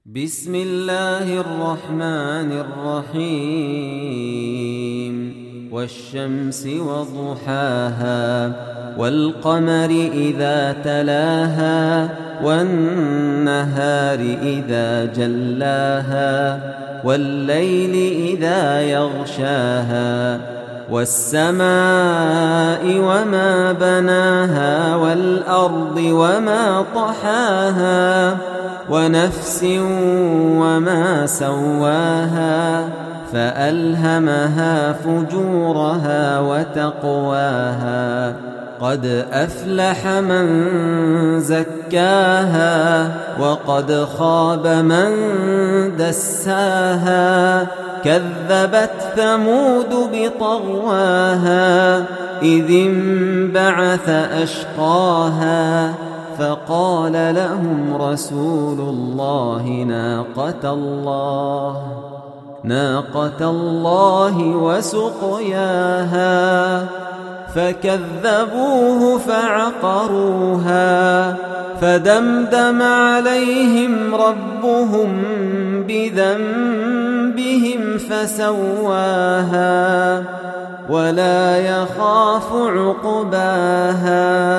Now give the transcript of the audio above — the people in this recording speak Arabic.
بسم الله الرحمن الرحيم والشمس وضحاها والقمر إذا تلاها والنهار إذا جلاها والليل إذا يغشاها والسماء وما بناها والأرض وما طحاها ونفس وما سواها فألهمها فجورها وتقواها قد أفلح من زكاها وقد خاب من دساها كذبت ثمود بطغواها إذ انبعث أشقاها فقال لهم رسول الله ناقة الله وسقياها فكذبوه فعقروها فدمدم عليهم ربهم بذنبهم فسواها ولا يخاف عقباها